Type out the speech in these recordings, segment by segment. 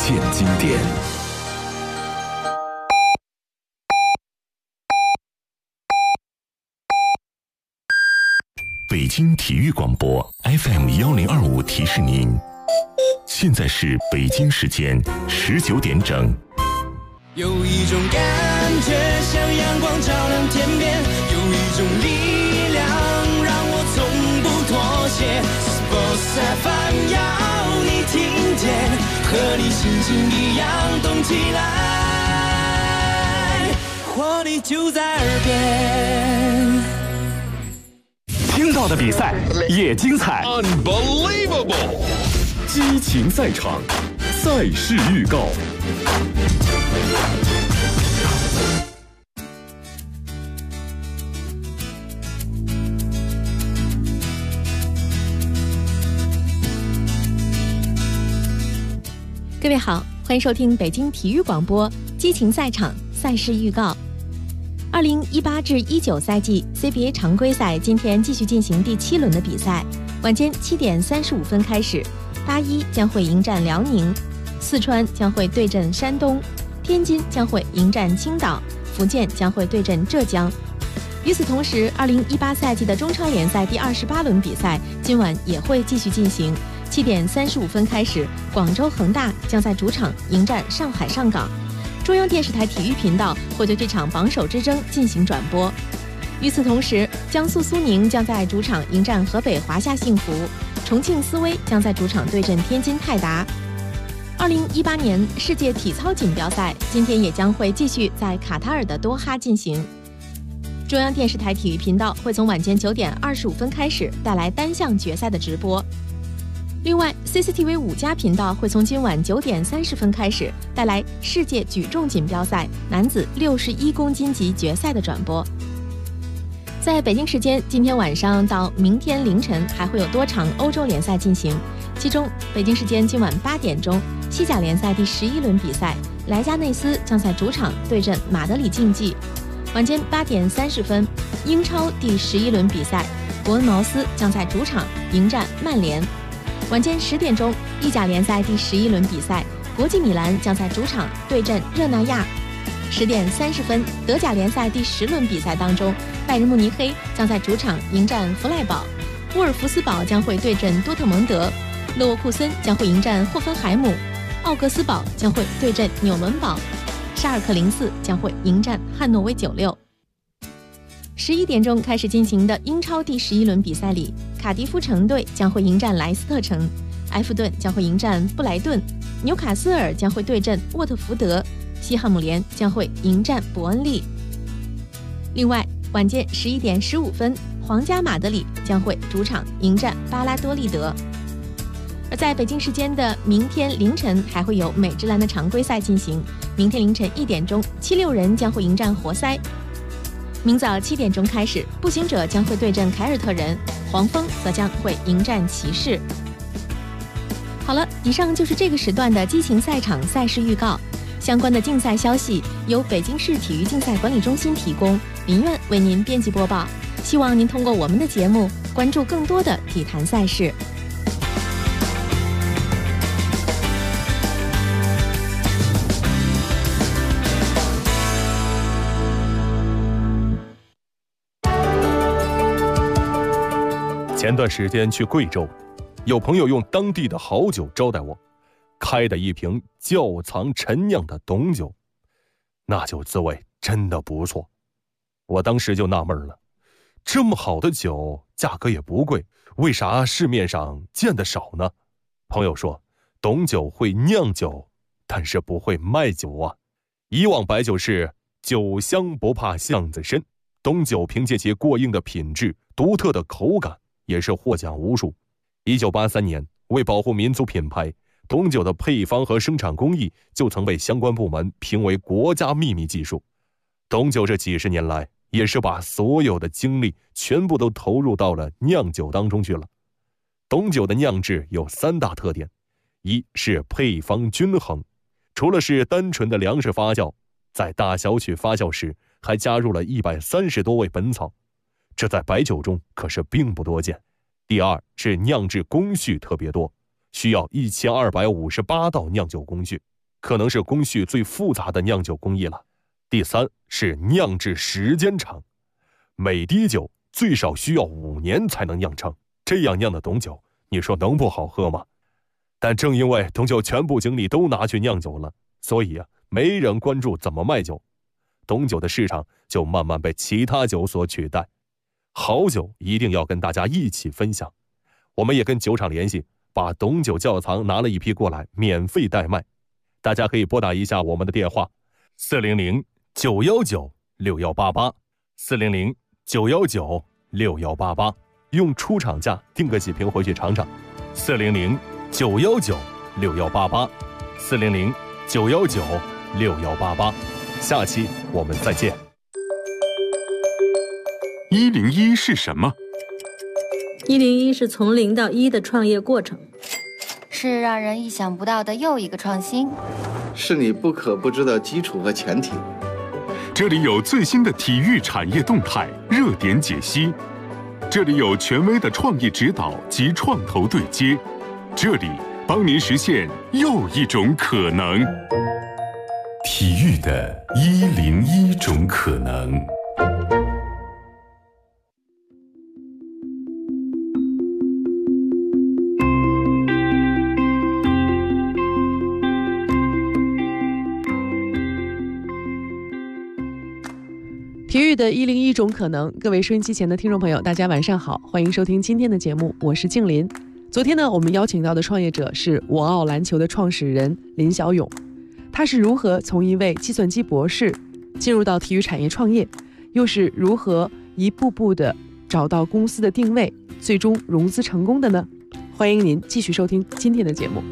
现经典。北京体育广播 FM1025提示您，现在是北京时间19点整。 有一种感觉像阳光照亮天边，有一种力量让我从不妥协。Sports FM 要你听见，和你心情一样动起来，活力就在耳边。 听到的比赛也精彩 ，Unbelievable！ 激情赛场，赛事预告。 各位好，欢迎收听北京体育广播激情赛场赛事预告。2018至19赛季 CBA 常规赛今天继续进行第7轮的比赛，晚间7点35分开始，八一将会迎战辽宁，四川将会对阵山东，天津将会迎战青岛，福建将会对阵浙江。与此同时，2018赛季的中超联赛第28轮比赛今晚也会继续进行。7点35分开始，广州恒大将在主场迎战上海上港。中央电视台体育频道会对这场榜首之争进行转播。与此同时，江苏苏宁将在主场迎战河北华夏幸福，重庆斯威将在主场对阵天津泰达。2018年世界体操锦标赛今天也将会继续在卡塔尔的多哈进行。中央电视台体育频道会从晚间9点25分开始带来单项决赛的直播。另外 CCTV 5加频道会从今晚9点30分开始带来世界举重锦标赛男子61公斤级决赛的转播。在北京时间今天晚上到明天凌晨还会有多场欧洲联赛进行，其中北京时间今晚8点钟，西甲联赛第11轮比赛，莱加内斯将在主场对阵马德里竞技。晚间8点30分，英超第11轮比赛，伯恩茅斯将在主场迎战曼联。晚间10点钟，意甲联赛第11轮比赛，国际米兰将在主场对阵热那亚。10点30分，德甲联赛第10轮比赛当中，拜仁慕尼黑将在主场迎战弗赖堡，沃尔夫斯堡将会对阵多特蒙德，勒沃库森将会迎战霍芬海姆，奥格斯堡将会对阵纽伦堡，沙尔克04将会迎战汉诺威96。11点钟开始进行的英超第11轮比赛里，卡迪夫城队将会迎战莱斯特城，埃弗顿将会迎战布莱顿，纽卡斯尔将会对阵沃特福德，西汉姆联将会迎战伯恩利。另外，晚间11点15分，皇家马德里将会主场迎战巴拉多利德。而在北京时间的明天凌晨，还会有美职篮的常规赛进行。明天凌晨1点钟，76人将会迎战活塞。明早7点钟开始，步行者将会对阵凯尔特人，黄蜂则将会迎战骑士。好了，以上就是这个时段的激情赛场赛事预告。相关的竞赛消息由北京市体育竞赛管理中心提供，林苑为您编辑播报。希望您通过我们的节目关注更多的体坛赛事。 前段时间去贵州，有朋友用当地的好酒招待我，开的一瓶窖藏陈酿的董酒，那酒滋味真的不错。我当时就纳闷了，这么好的酒，价格也不贵，为啥市面上见得少呢？朋友说，董酒会酿酒，但是不会卖酒啊。以往白酒是酒香不怕巷子深，董酒凭借其过硬的品质、独特的口感，也是获奖无数。1983年，为保护民族品牌，董酒的配方和生产工艺就曾被相关部门评为国家秘密技术。董酒这几十年来，也是把所有的精力全部都投入到了酿酒当中去了。董酒的酿制有3大特点，一是配方均衡，除了是单纯的粮食发酵，在大小曲发酵时还加入了130多味本草，这在白酒中可是并不多见。第二是酿制工序特别多，需要1258道酿酒工序， 可能是工序最复杂的酿酒工艺了。第三是酿制时间长，每滴酒最少需要5年才能酿成，这样酿的董酒，你说能不好喝吗？但正因为董酒全部精力都拿去酿酒了，所以没人关注怎么卖酒，董酒的市场就慢慢被其他酒所取代。好酒一定要跟大家一起分享，我们也跟酒厂联系，把董酒窖藏拿了一批过来，免费代卖。大家可以拨打一下我们的电话400-919-6188，400-919-6188，用出厂价订个几瓶回去尝尝。400-919-6188，400-919-6188。下期我们再见。 101是什么 ？101是从0到1的创业过程， 是让人意想不到的又一个创新， 是你不可不知的基础和前提。 这里有最新的体育产业动态热点解析，这里有权威的创业指导及创投对接，这里帮您实现又一种可能。 体育的101种可能。 体育的101种可能，各位收音机前的听众朋友，大家晚上好，欢迎收听今天的节目，我是静林。昨天呢，我们邀请到的创业者是我奥篮球的创始人林小勇，他是如何从一位计算机博士进入到体育产业创业，又是如何一步步的找到公司的定位，最终融资成功的呢？欢迎您继续收听今天的节目。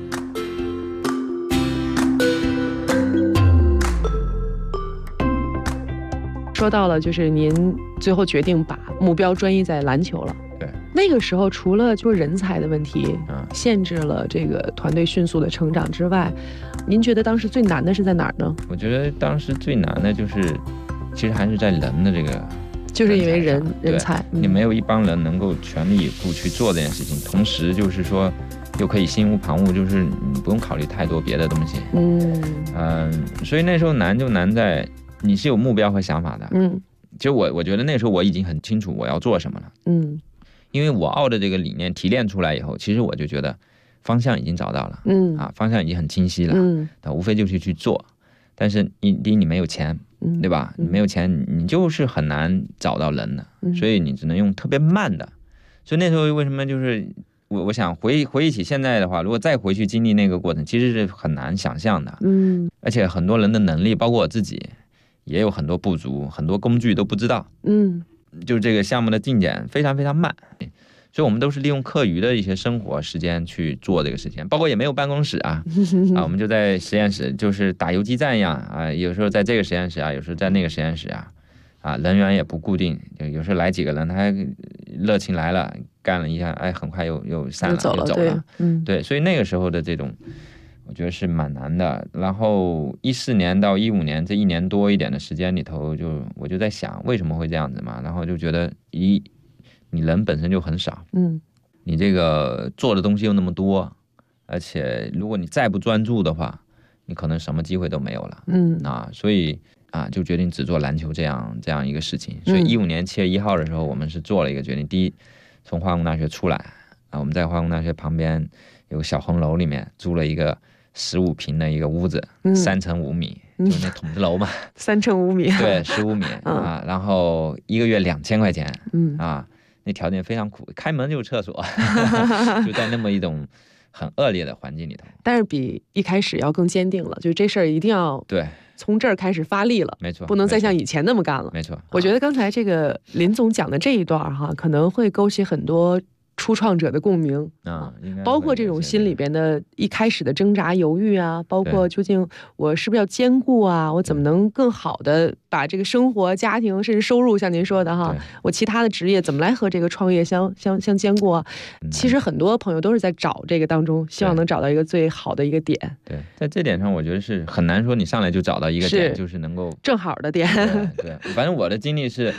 说到了，就是您最后决定把目标专一在篮球了。 对， 那个时候除了就是人才的问题，限制了这个团队迅速的成长之外，您觉得当时最难的是在哪儿呢？ 我觉得当时最难的就是，其实还是在人的这个， 就是因为人才， 你没有一帮人能够全力以赴去做这件事情，同时就是说，又可以心无旁骛，就是你不用考虑太多别的东西。所以那时候难就难在。你是有目标和想法的，其实我觉得那时候我已经很清楚我要做什么了，因为我奥的这个理念提炼出来以后，其实我就觉得方向已经找到了，方向已经很清晰了，无非就是去做，但是第一你没有钱，对吧？你没有钱，你就是很难找到人的，所以你只能用特别慢的，所以那时候为什么就是我想回忆起现在的话，如果再回去经历那个过程，其实是很难想象的，而且很多人的能力，包括我自己。也有很多不足，很多工具都不知道，就是这个项目的进展非常非常慢，所以我们都是利用课余的一些生活时间去做这个事情，包括也没有办公室啊，我们就在实验室，就是打游击战一样啊，有时候在这个实验室啊，有时候在那个实验室啊，人员也不固定，有时候来几个人，他还热情来了，干了一下，哎，很快又散了，又走了，对，所以那个时候的这种。我觉得是蛮难的，然后14年到15年这1年多一点的时间里头，我就在想为什么会这样子嘛，然后就觉得你人本身就很少，你这个做的东西又那么多，而且如果你再不专注的话，你可能什么机会都没有了，所以就决定只做篮球这样一个事情，所以15年7月1号的时候，我们是做了一个决定，第一，从化工大学出来我们在化工大学旁边有个小红楼里面租了一个15平的一个屋子，3乘5米，就是那筒子楼嘛 ，3乘5米， 对，15米然后1个月2000块钱，那条件非常苦，开门就是厕所，就在那么一种很恶劣的环境里头。 但是比一开始要更坚定了，就这事儿一定要对从这儿开始发力了， 没错， 不能再像以前那么干了， 没错。 我觉得刚才这个林总讲的这一段可能会勾起很多。初创者的共鸣包括这种心里边的一开始的挣扎犹豫包括究竟我是不是要兼顾我怎么能更好的把这个生活家庭甚至收入像您说的我其他的职业怎么来和这个创业相兼顾其实很多朋友都是在找这个当中希望能找到一个最好的一个点。 对，在这点上我觉得是很难说你上来就找到一个点就是能够正好的点。 对，反正我的经历是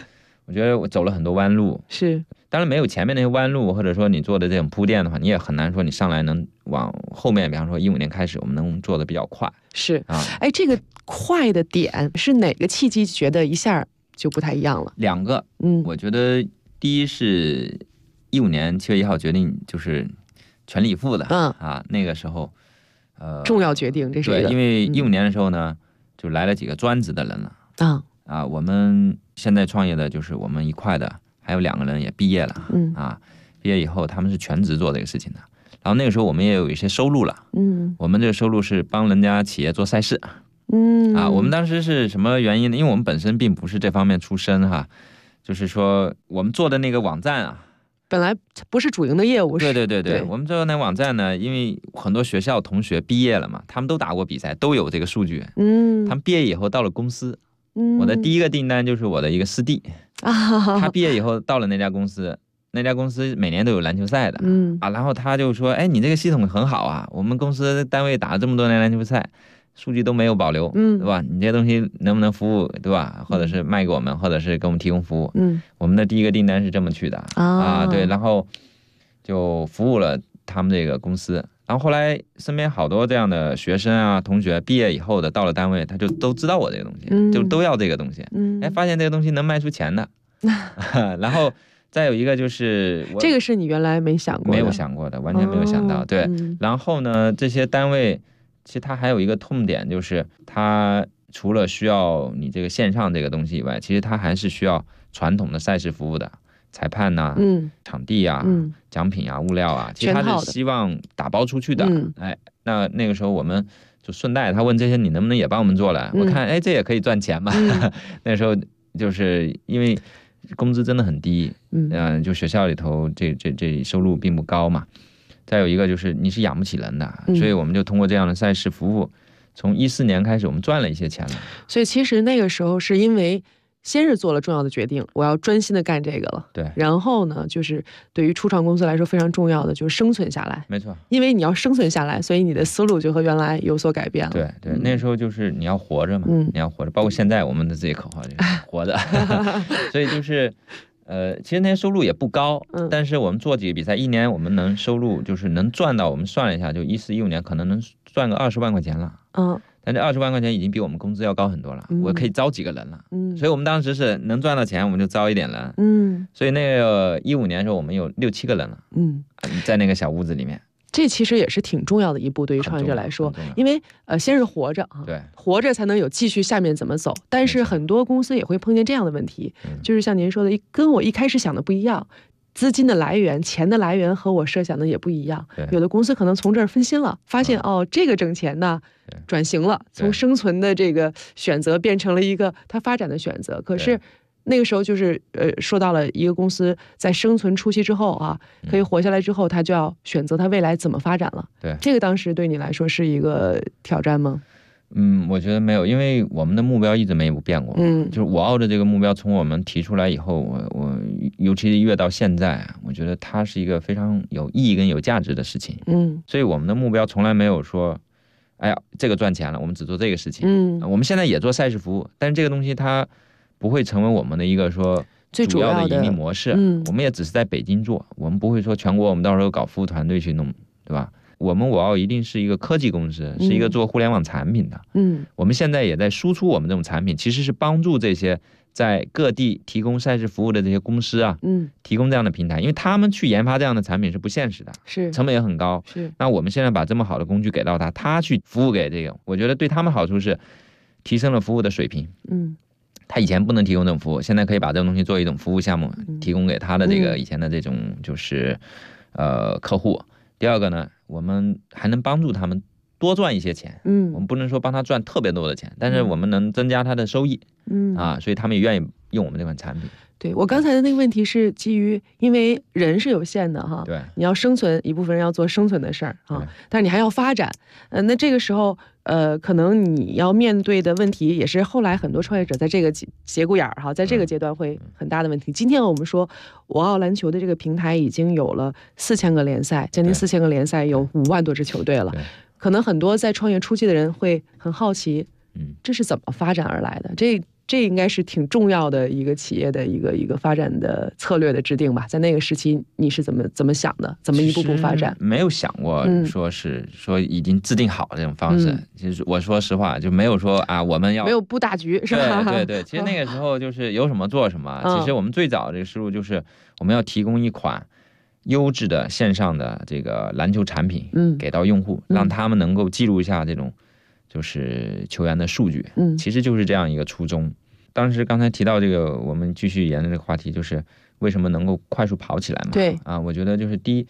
我觉得我走了很多弯路， 是， 当然没有前面那些弯路，或者说你做的这种铺垫的话，你也很难说你上来能往后面，比方说15年开始，我们能做的比较快。 是啊，哎，这个快的点是哪个契机觉得一下就不太一样了 ？2个，我觉得第一是15年7月1号决定就是全力以赴的，那个时候， 重要决定，这是对，因为15年的时候呢，就来了几个专职的人了，我们现在创业的就是我们一块的，还有2个人也毕业了，毕业以后他们是全职做这个事情的，然后那个时候我们也有一些收入了，我们这个收入是帮人家企业做赛事，我们当时是什么原因呢？因为我们本身并不是这方面出身哈，就是说我们做的那个网站啊， 本来不是主营的业务。 对，我们做的那网站呢，因为很多学校同学毕业了嘛，他们都打过比赛，都有这个数据，他们毕业以后到了公司，我的第一个订单就是我的一个师弟，他毕业以后到了那家公司，那家公司每年都有篮球赛的，然后他就说，哎，你这个系统很好啊，我们公司单位打了这么多年篮球赛，数据都没有保留，对吧？你这些东西能不能服务，对吧？或者是卖给我们，或者是给我们提供服务。我们的第一个订单是这么去的对，然后就服务了他们这个公司。然后后来身边好多这样的学生啊、同学毕业以后的到了单位，他就都知道我这个东西，就都要这个东西。发现这个东西能卖出钱的。然后再有一个就是这个是你原来没想过的， 没有想过的，完全没有想到。对，然后呢，这些单位其实它还有一个痛点，就是它除了需要你这个线上这个东西以外，其实它还是需要传统的赛事服务的，裁判呐、场地啊、奖品啊、物料啊，其实它是希望打包出去的。那个时候我们就顺带他问这些你能不能也帮我们做了？我看这也可以赚钱嘛。那时候就是因为工资真的很低，就学校里头这收入并不高嘛。再有一个就是你是养不起人的，所以我们就通过这样的赛事服务，从14年开始我们赚了一些钱了。 所以其实那个时候是因为先是做了重要的决定，我要专心的干这个了。 对， 然后呢，就是对于初创公司来说非常重要的就是生存下来。 没错， 因为你要生存下来，所以你的思路就和原来有所改变了。 对，那时候就是你要活着嘛，你要活着，包括现在我们的自己口号就是活着。所以就是其实那些收入也不高，但是我们做几个比赛，一年我们能收入就是能赚到，我们算了一下，就14、15年可能能赚个20万块钱了。但这20万块钱已经比我们工资要高很多了，我可以招几个人了。所以我们当时是能赚到钱，我们就招一点人。所以那个15年的时候，我们有6、7个人了。在那个小屋子里面。 这其实也是挺重要的一步，对于创业者来说，因为先是活着啊， 对， 活着才能有继续下面怎么走。但是很多公司也会碰见这样的问题，就是像您说的，跟我一开始想的不一样，资金的来源、钱的来源和我设想的也不一样。有的公司可能从这儿分心了，发现这个挣钱呢，转型了，从生存的这个选择变成了一个它发展的选择。可是那个时候就是说到了一个公司在生存初期之后啊，可以活下来之后，他就要选择他未来怎么发展了。 对， 这个当时对你来说是一个挑战吗？ 我觉得没有，因为我们的目标一直没有变过。就是我澳的这个目标，从我们提出来以后，我尤其越到现在，我觉得它是一个非常有意义跟有价值的事情。所以我们的目标从来没有说，哎呀，这个赚钱了，我们只做这个事情。我们现在也做赛事服务，但是这个东西它不会成为我们的一个说主要的盈利模式。我们也只是在北京做，我们不会说全国我们到时候搞服务团队去弄，对吧？我澳一定是一个科技公司，是一个做互联网产品的。我们现在也在输出我们这种产品，其实是帮助这些在各地提供赛事服务的这些公司啊，提供这样的平台，因为他们去研发这样的产品是不现实的，成本也很高。那我们现在把这么好的工具给到他去服务给这个，我觉得对他们好处是提升了服务的水平。他以前不能提供这种服务，现在可以把这种东西做一种服务项目，提供给他的这个以前的这种就是客户。第二个呢，我们还能帮助他们多赚一些钱。我们不能说帮他赚特别多的钱，但是我们能增加他的收益。所以他们也愿意用我们这款产品。 对，我刚才的那个问题是基于，因为人是有限的哈， 对， 你要生存，一部分人要做生存的事儿啊，但是你还要发展，那这个时候，可能你要面对的问题也是后来很多创业者在这个节骨眼儿哈，在这个阶段会很大的问题。今天我们说，我澳篮球的这个平台已经有了4000个联赛，将近4000个联赛，有5万多支球队了，可能很多在创业初期的人会很好奇，这是怎么发展而来的？ 这应该是挺重要的一个企业的一个发展的策略的制定吧？在那个时期，你是怎么想的？怎么一步步发展？ 没有想过说已经制定好这种方式。其实我说实话，就没有说啊，我们要没有布大局，是吧？ 对。其实那个时候就是有什么做什么。其实我们最早这个思路就是我们要提供一款优质的线上的这个篮球产品，给到用户，让他们能够记录一下这种就是球员的数据。其实就是这样一个初衷。当时刚才提到这个，我们继续沿着这个话题，就是为什么能够快速跑起来嘛？ 对啊，我觉得就是第一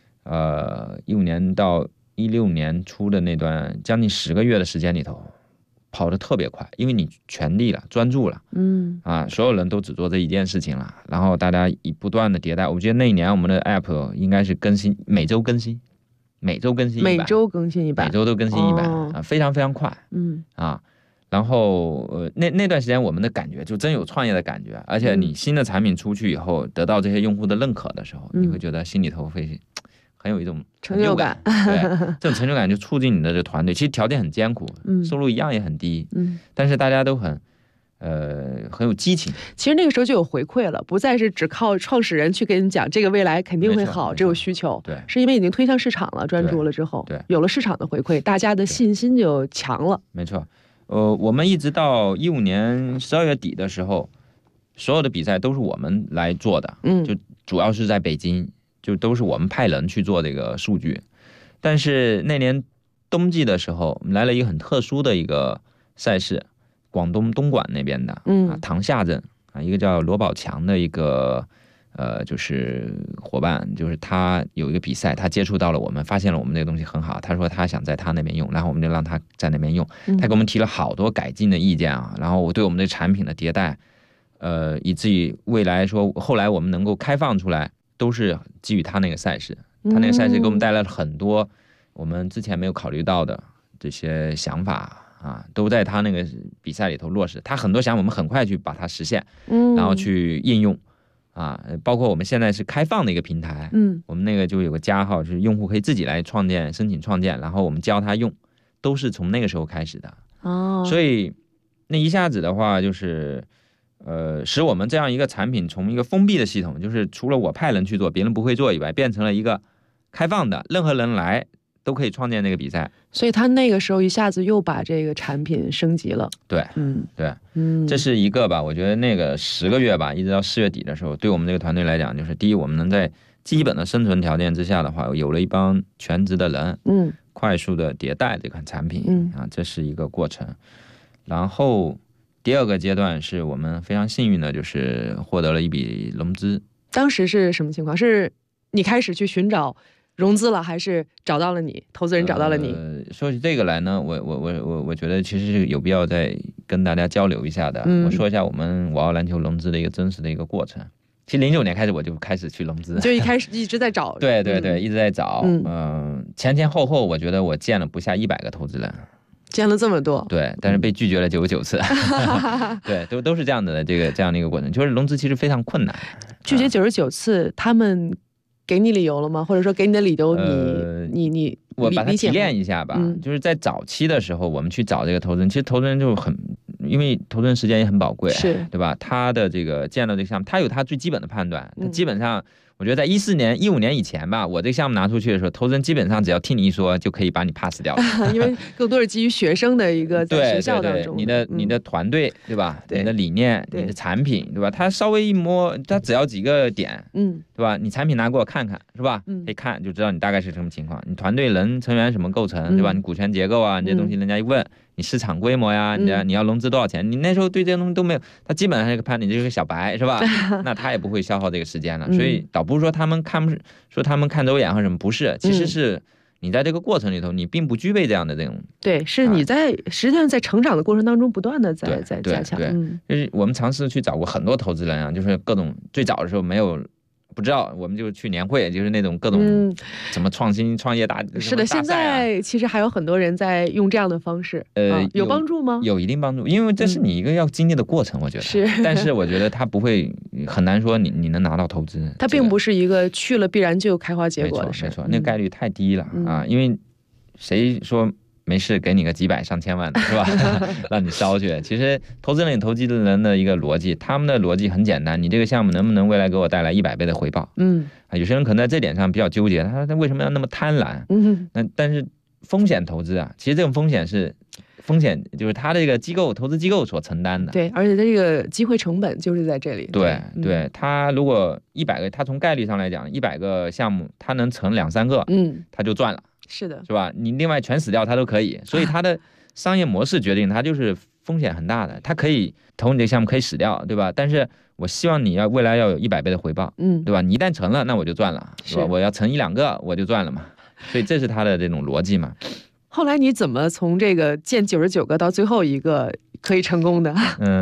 ，15年到16年初的那段将近10个月的时间里头，跑得特别快，因为你全力了，专注了，所有人都只做这一件事情了，然后大家不断的迭代。我觉得那一年我们的 app 应该是更新，每周更新一版，每周都更新一版，非常非常快，然后那段时间我们的感觉就真有创业的感觉，而且你新的产品出去以后，得到这些用户的认可的时候，你会觉得心里头会很有一种成就感。对，这种成就感就促进你的这团队。其实条件很艰苦，收入一样也很低，但是大家都很有激情。 其实那个时候就有回馈了，不再是只靠创始人去跟你讲这个未来肯定会好，这有需求。 对， 是因为已经推向市场了，专注了之后， 对， 有了市场的回馈，大家的信心就强了。 没错。我们一直到15年12月底的时候，所有的比赛都是我们来做的，就主要是在北京，就都是我们派人去做这个数据。但是那年冬季的时候，来了一个很特殊的一个赛事，广东东莞那边的，塘厦镇一个叫罗宝强的一个就是伙伴，就是他有一个比赛，他接触到了我们，发现了我们这个东西很好，他说他想在他那边用，然后我们就让他在那边用，他给我们提了好多改进的意见然后我对我们的产品的迭代，以至于未来说后来我们能够开放出来，都是基于他那个赛事，他那个赛事给我们带来了很多我们之前没有考虑到的这些想法都在他那个比赛里头落实，他很多想法我们很快去把它实现，然后去应用。包括我们现在是开放的一个平台，我们那个就有个加号，就是用户可以自己来申请创建，然后我们教他用，都是从那个时候开始的。所以那一下子的话，就是使我们这样一个产品从一个封闭的系统，就是除了我派人去做，别人不会做以外，变成了一个开放的，任何人来都可以创建这个比赛。 所以他那个时候一下子又把这个产品升级了。 对，这是一个吧。我觉得那个10个月吧，一直到4月底的时候，对我们这个团队来讲，就是第一，我们能在基本的生存条件之下的话，有了一帮全职的人，快速的迭代这款产品，这是一个过程。然后第二个阶段是我们非常幸运的，就是获得了一笔融资。 当时是什么情况？是你开始去寻找融资了，还是找到了你投资人找到了你？ 说起这个来呢，我觉得其实是有必要再跟大家交流一下的。我说一下我们我要篮球融资的一个真实的一个过程。其实09年开始我就开始去融资， 就一开始一直在找。 对，一直在找。前后后，我觉得我见了不下100个投资人。 见了这么多， 对，但是被拒绝了99次，对，都是这样的这样的一个过程，就是融资其实非常困难。 拒绝99次，他们给你理由了吗？或者说给你的理由你我把它提炼一下吧。就是在早期的时候，我们去找这个投资人，其实投资人就因为投资人时间也很宝贵， 是对吧？他的这个见到这个项目，他有他最基本的判断，他基本上。我觉得在15年以前吧，我这个项目拿出去的时候，投资人基本上只要听你一说就可以把你 pass 掉了， 因为更多是基于学生的一个在学校当中， 你的团队对吧？你的理念，你的产品对吧？他稍微一摸，他只要几个点，对吧？你产品拿给我看看是吧？一看就知道你大概是什么情况，你团队人成员什么构成对吧？你股权结构啊，你这东西人家一问。你市场规模呀，你要融资多少钱？你那时候对这些东西都没有，他基本上是个判你这个小白是吧？那他也不会消耗这个时间了。所以倒不是说他们看走眼或什么，不是，其实是你在这个过程里头，你并不具备这样的这种。 对，是你实际上在成长的过程当中不断的在加强。 对，就是我们尝试去找过很多投资人就是各种最早的时候没有。不知道，我们就去年会，就是那种各种怎么创新创业是的，现在其实还有很多人在用这样的方式，有帮助吗？ 有一定帮助，因为这是你一个要经历的过程，我觉得是。但是我觉得它不会很难说你能拿到投资， 它并不是一个去了必然就有开花结果的事， 没错，那个概率太低了因为谁说没事给你个几百上千万的是吧？让你烧去。其实投资人有投机的人的一个逻辑，他们的逻辑很简单，你这个项目能不能未来给我带来100倍的回报？有些人可能在这点上比较纠结，他为什么要那么贪婪？但是风险投资啊，其实这种风险就是他这个投资机构所承担的。 对，而且他这个机会成本就是在这里。 对，他如果100个，他从概率上来讲，100个项目他能成2-3个，他就赚了。是的，是吧？你另外全死掉他都可以，所以他的商业模式决定他就是风险很大的，他可以投你这个项目可以死掉，对吧？但是我希望你未来要有100倍的回报，对吧？你一旦成了，那我就赚了，是吧？我要成1-2个我就赚了嘛，所以这是他的这种逻辑嘛。 后来你怎么从这个建99个到最后一个可以成功的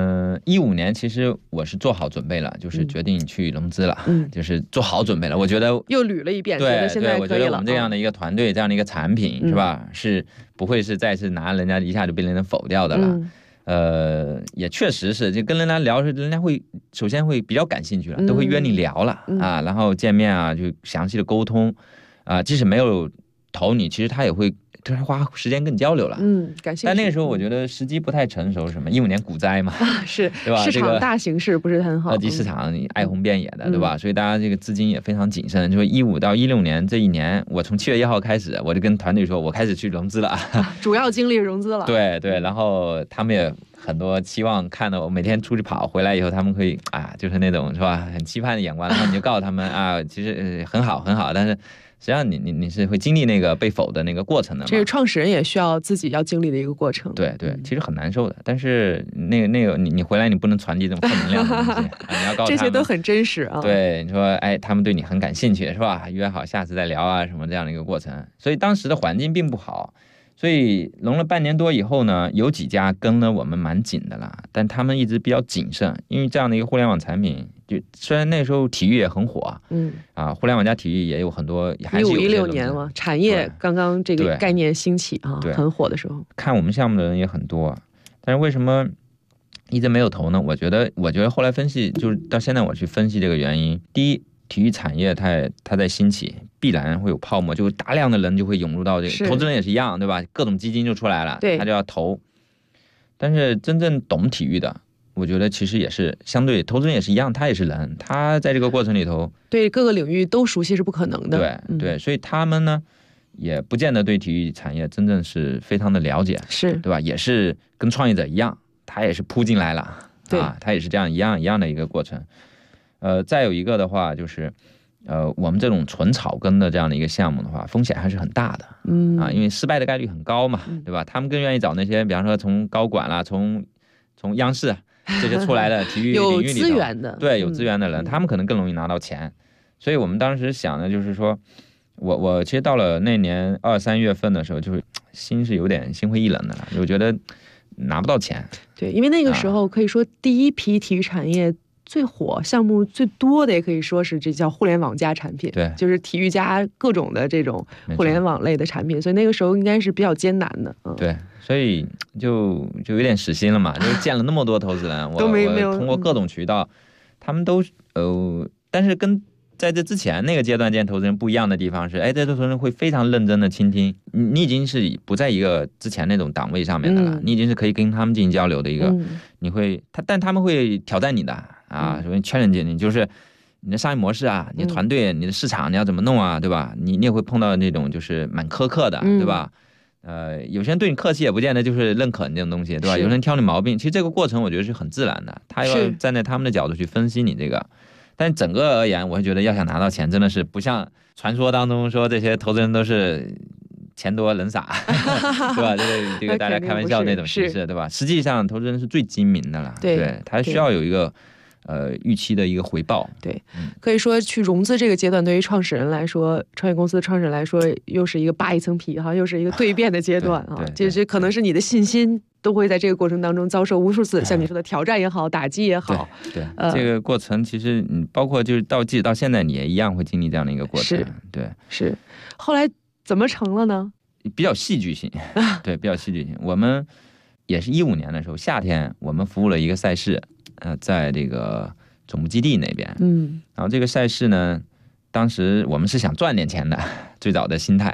？15年其实我是做好准备了，就是决定去融资了，就是做好准备了。我觉得又捋了一遍， 对， 现在可以了。 我觉得我们这样的一个团队，这样的一个产品，是吧？是不会是再次拿人家一下就被人否掉的了。也确实是，就跟人家聊，人家会首先会比较感兴趣了，都会约你聊了啊，然后见面啊，就详细的沟通啊，即使没有投你，其实他也会。他花时间跟你交流了， 感谢。 但那个时候我觉得时机不太成熟，什么15年股灾嘛， 是， 对吧？ 市场大形势不是很好， 二级市场哀鸿遍野的，对吧？所以大家这个资金也非常谨慎。就说15到16年这一年，我从7月1号开始，我就跟团队说，我开始去融资了， 主要精力融资了。 对，然后他们也很多期望看到我每天出去跑，回来以后他们可以就是那种是吧，很期盼的眼光，然后你就告诉他们其实很好，但是。实际上你是会经历那个被否的那个过程的嘛？ 这个创始人也需要自己要经历的一个过程。 对，其实很难受的。但是那个你回来你不能传递这种负能量的东西，你要告诉他们这些都很真实啊。 对，你说他们对你很感兴趣是吧？约好下次再聊啊什么这样的一个过程。所以当时的环境并不好，所以融了半年多以后呢，有几家跟了我们蛮紧的啦，但他们一直比较谨慎，因为这样的一个互联网产品。就虽然那时候体育也很火，互联网加体育也有很多，还是有 15、16年嘛，产业刚刚这个概念兴起很火的时候， 看我们项目的人也很多，但是为什么一直没有投呢？我觉得后来分析，就是到现在我去分析这个原因，第一，体育产业它在兴起，必然会有泡沫，就大量的人就会涌入到这个，投资人也是一样，对吧？各种基金就出来了，他就要投，但是真正懂体育的。我觉得其实也是相对投资人也是一样，他也是人，他在这个过程里头对各个领域都熟悉是不可能的。 对，所以他们呢也不见得对体育产业真正是非常的了解， 是对吧？也是跟创业者一样，他也是扑进来了，他也是这样一样的一个过程。再有一个的话就是，我们这种纯草根的这样的一个项目的话，风险还是很大的，因为失败的概率很高嘛，对吧？他们更愿意找那些，比方说从高管啦，从央视。这些出来的体育领域里头有资源的， 对，有资源的人，他们可能更容易拿到钱。所以我们当时想的就是说，我其实到了那年2、3月份的时候，就是心是有点心灰意冷的了，我觉得拿不到钱。 对，因为那个时候可以说第一批体育产业最火、项目最多的，也可以说是这叫互联网加产品。 对， 就是体育加各种的这种互联网类的产品，所以那个时候应该是比较艰难的。 对。所以就有点死心了嘛，就见了那么多投资人，我通过各种渠道，他们都但是跟在这之前那个阶段见投资人不一样的地方是，这投资人会非常认真的倾听你，已经是不在一个之前那种档位上面的了，你已经是可以跟他们进行交流的一个，但他们会挑战你的首先challenge你，就是你的商业模式啊，你的团队，你的市场你要怎么弄啊，对吧？你也会碰到那种就是蛮苛刻的，对吧？有些人对你客气也不见得就是认可你这种东西，对吧？有人挑你毛病，其实这个过程我觉得是很自然的，他要站在他们的角度去分析你这个。但整个而言，我会觉得要想拿到钱，真的是不像传说当中说这些投资人都是钱多人傻，对吧？这个大家开玩笑那种形式，对吧？实际上投资人是最精明的了，对，他需要有一个预期的一个回报。 对，可以说去融资这个阶段，对于创始人来说，创业公司的创始人来说，又是一个扒一层皮哈，又是一个蜕变的阶段啊。这可能是你的信心都会在这个过程当中遭受无数次，像你说的挑战也好，打击也好。 对，这个过程其实包括就是即使到现在，你也一样会经历这样的一个过程。对， 是。后来怎么成了呢？ 比较戏剧性，对，比较戏剧性。我们也是15年的时候夏天，我们服务了一个赛事。在这个总部基地那边，然后这个赛事呢，当时我们是想赚点钱的，最早的心态，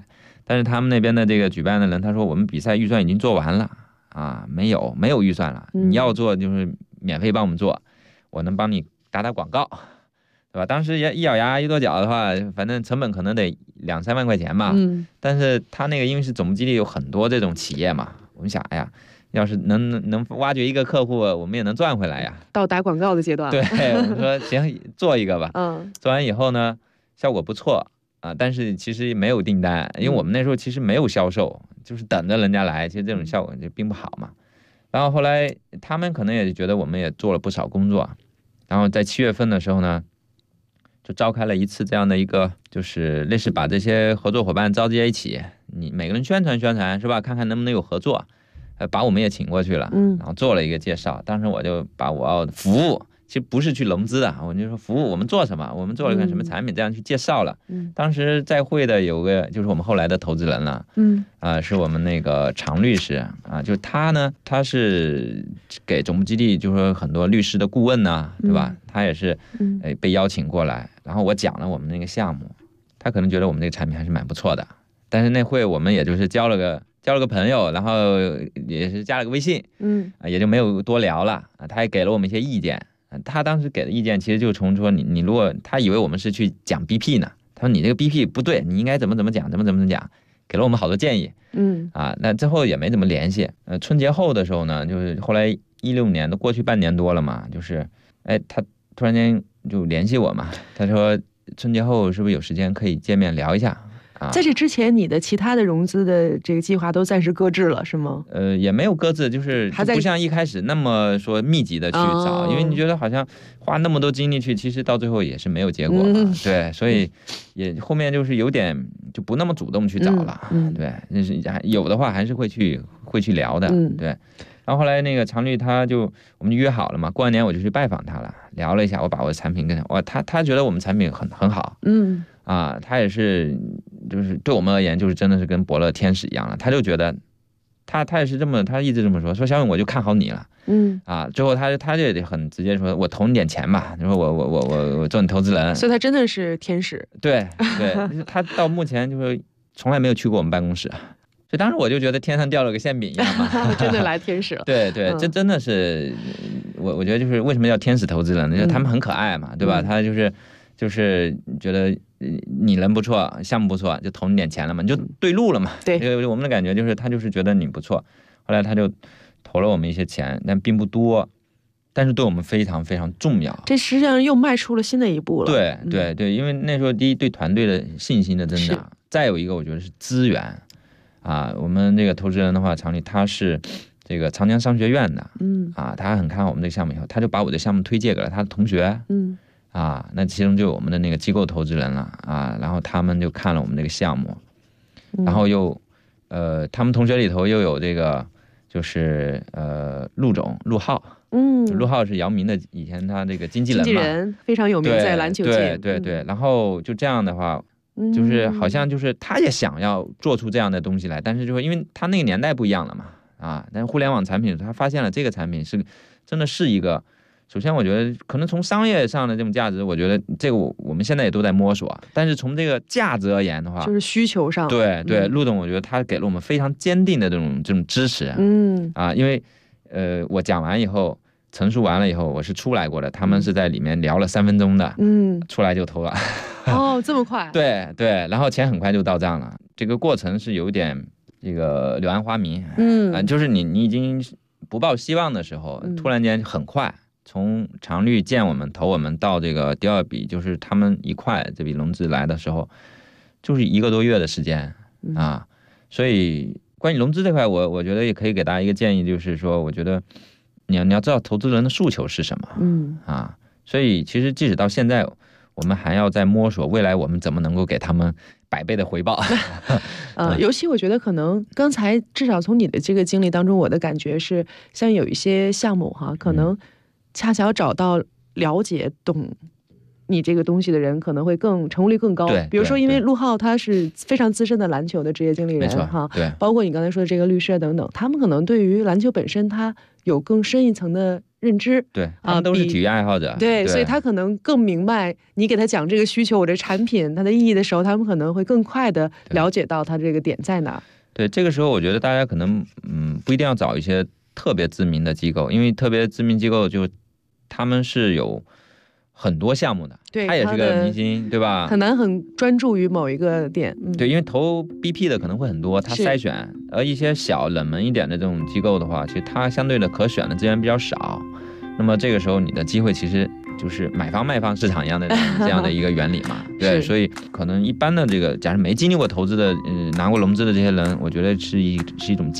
但是他们那边的这个举办的人他说我们比赛预算已经做完了啊，没有预算了，你要做就是免费帮我们做，我能帮你打广告，对吧？当时也一咬牙一跺脚的话，反正成本可能得2-3万块钱吧。但是他那个因为是总部基地有很多这种企业嘛，我们想哎呀，要是能挖掘一个客户，我们也能赚回来呀。 到打广告的阶段。 对，我们说行，做一个吧。做完以后呢，效果不错啊，但是其实没有订单，因为我们那时候其实没有销售，就是等着人家来，其实这种效果就并不好嘛。然后后来他们可能也觉得我们也做了不少工作，然后在7月份的时候呢，就召开了一次这样的一个，就是类似把这些合作伙伴召集在一起，你每个人宣传宣传是吧？看看能不能有合作，把我们也请过去了，然后做了一个介绍。当时我就把我要服务，其实不是去融资的，我就说服务我们做什么，我们做了个什么产品，这样去介绍了。当时在会的有个就是我们后来的投资人了，是我们那个常律师啊，就是他呢，他是给总部基地就是说很多律师的顾问呐，对吧？他也是被邀请过来，然后我讲了我们那个项目，他可能觉得我们这个产品还是蛮不错的，但是那会我们也就是交了个朋友，然后也是加了个微信，也就没有多聊了啊。他也给了我们一些意见，他当时给的意见其实就从说你如果他以为我们是去讲 BP 呢，他说你这个 BP 不对，你应该怎么讲，怎么讲，给了我们好多建议，那之后也没怎么联系。春节后的时候呢，就是后来16年都过去半年多了嘛，就是他突然间就联系我嘛，他说春节后是不是有时间可以见面聊一下？ 在这之前，你的其他的融资的这个计划都暂时搁置了，是吗？ 也没有搁置，就是不像一开始那么说密集的去找，因为你觉得好像花那么多精力去，其实到最后也是没有结果嘛。对，所以也后面就是有点就不那么主动去找了。对，就是有的话还是会去聊的。对，然后后来那个常律我们就约好了嘛，过完年我就去拜访他了，聊了一下，我把我的产品跟他觉得我们产品很好。他也是，就是对我们而言，就是真的是跟伯乐天使一样了。他就觉得，他也是他一直这么说小勇我就看好你了。最后他就很直接说，我投你点钱吧，你说我做你投资人。 所以他真的是天使。 对，他到目前就是从来没有去过我们办公室，所以当时我就觉得天上掉了个馅饼一样嘛， 真的来天使了。 对，这真的是我觉得就是为什么叫天使投资人，就是他们很可爱嘛，对吧？他就是觉得你人不错，项目不错，就投你点钱了嘛，你就对路了嘛。对，我们的感觉就是他就是觉得你不错，后来他就投了我们一些钱，但并不多，但是对我们非常非常重要。 这实际上又迈出了新的一步了。 对，因为那时候第一对团队的信心的增长，再有一个我觉得是资源啊。我们这个投资人的话，常理他是这个长江商学院的，他很看好我们这个项目以后，他就把我的项目推荐给了他的同学，那其中就有我们的那个机构投资人了然后他们就看了我们这个项目，然后又他们同学里头又有这个就是陆浩，陆浩是姚明的以前他这个经纪人嘛， 非常有名在篮球界。 对，然后就这样的话，就是好像就是他也想要做出这样的东西来，但是就是因为他那个年代不一样了嘛，但是互联网产品他发现了这个产品是真的是一个。首先，我觉得可能从商业上的这种价值，我觉得这个我们现在也都在摸索。但是从这个价值而言的话， 就是需求上， 对，陆总，我觉得他给了我们非常坚定的这种支持。因为我讲完以后，陈述完了以后，我是出来过的，他们是在里面聊了3分钟的，出来就投了。 这么快？ 对，然后钱很快就到账了。这个过程是有点这个柳暗花明，就是你已经不抱希望的时候，突然间很快。从常律见我们投我们到这个第二笔，就是他们一块这笔融资来的时候，就是1个多月的时间所以关于融资这块，我觉得也可以给大家一个建议，就是说，我觉得你要知道投资人的诉求是什么所以其实即使到现在，我们还要再摸索未来我们怎么能够给他们100倍的回报。 尤其我觉得可能刚才至少从你的这个经历当中，我的感觉是，像有一些项目可能。恰巧找到了解懂你这个东西的人，可能会成功率更高。比如说，因为陆浩他是非常资深的篮球的职业经理人对， 包括你刚才说的这个律师等等，他们可能对于篮球本身，他有更深一层的认知。 对，他们都是体育爱好者。 对，所以他可能更明白你给他讲这个需求，我这产品它的意义的时候，他们可能会更快的了解到它这个点在哪。 对，这个时候我觉得大家可能不一定要找一些特别知名的机构，因为特别知名机构就他们是有很多项目的， 对， 他也是个明星，对吧？ 很难很专注于某一个点。 对，因为投 BP 的可能会很多，他筛选，而一些小冷门一点的这种机构的话，其实它相对的可选的资源比较少。那么这个时候你的机会其实就是买方卖方市场一样的这样的一个原理嘛。对，所以可能一般的这个，假如没经历过投资的，拿过融资的这些人，我觉得是一种